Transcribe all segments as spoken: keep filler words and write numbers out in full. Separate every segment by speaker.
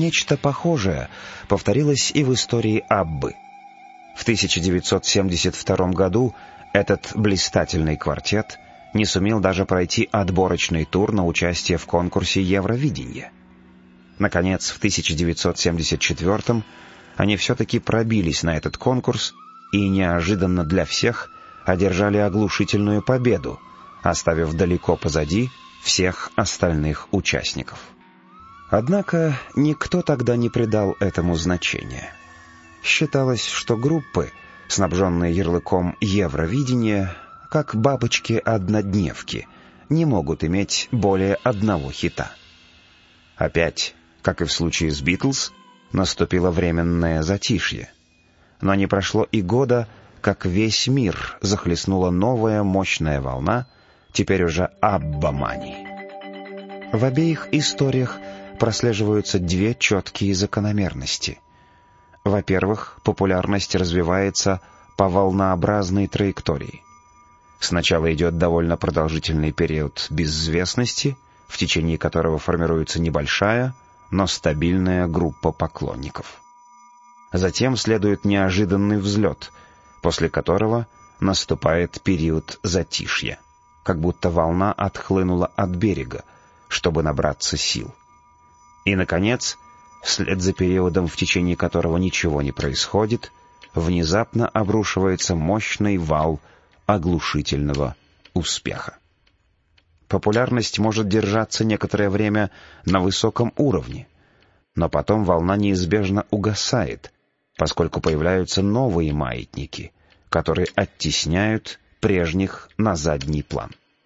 Speaker 1: нечто похожее повторилось и в истории Аббы. В тысяча девятьсот семьдесят втором году этот блистательный квартет не сумел даже пройти отборочный тур на участие в конкурсе Евровидения. Наконец, в тысяча девятьсот семьдесят четвёртом они все-таки пробились на этот конкурс и неожиданно для всех одержали оглушительную победу, оставив далеко позади всех остальных участников. Однако никто тогда не придал этому значения. Считалось, что группы, снабженные ярлыком «Евровидение», как бабочки-однодневки, не могут иметь более одного хита. Опять, как и в случае с «Битлз», наступило временное затишье. Но не прошло и года, как весь мир захлестнула новая мощная волна, теперь уже аббамании. В обеих историях прослеживаются две четкие закономерности. Во-первых, популярность развивается по волнообразной траектории. Сначала идет довольно продолжительный период безызвестности, в течение которого формируется небольшая, но стабильная группа поклонников. Затем следует неожиданный взлет, после которого наступает период затишья, как будто волна отхлынула от берега, чтобы набраться сил. И, наконец, вслед за периодом, в течение которого ничего не происходит, внезапно обрушивается мощный вал оглушительного успеха. Популярность может держаться некоторое время на высоком уровне, но потом волна неизбежно угасает, поскольку появляются новые маятники, которые оттесняют прежних на задний план.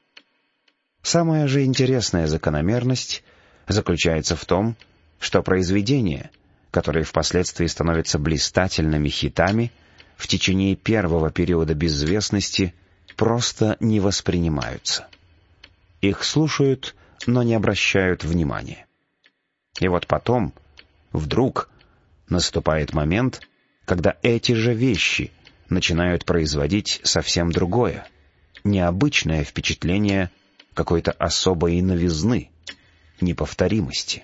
Speaker 1: Самая же интересная закономерность заключается в том, что произведения, которые впоследствии становятся блистательными хитами, в течение первого периода безвестности просто не воспринимаются. Их слушают, но не обращают внимания. И вот потом, вдруг, наступает момент, когда эти же вещи начинают производить совсем другое, необычное впечатление какой-то особой новизны, неповторимости.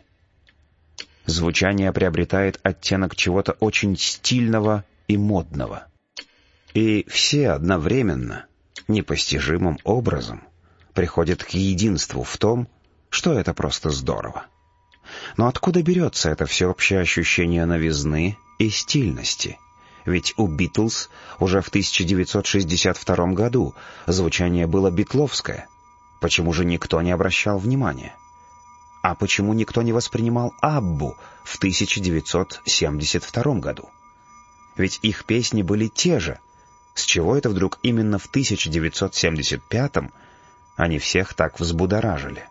Speaker 1: Звучание приобретает оттенок чего-то очень стильного и модного. И все одновременно, непостижимым образом, приходят к единству в том, что это просто здорово. Но откуда берется это всеобщее ощущение новизны и стильности? Ведь у «Битлз» уже в тысяча девятьсот шестьдесят втором году звучание было битловское. Почему же никто не обращал внимания? А почему никто не воспринимал Аббу в тысяча девятьсот семьдесят втором году? Ведь их песни были те же. С чего это вдруг именно в тысяча девятьсот семьдесят пятом они всех так взбудоражили?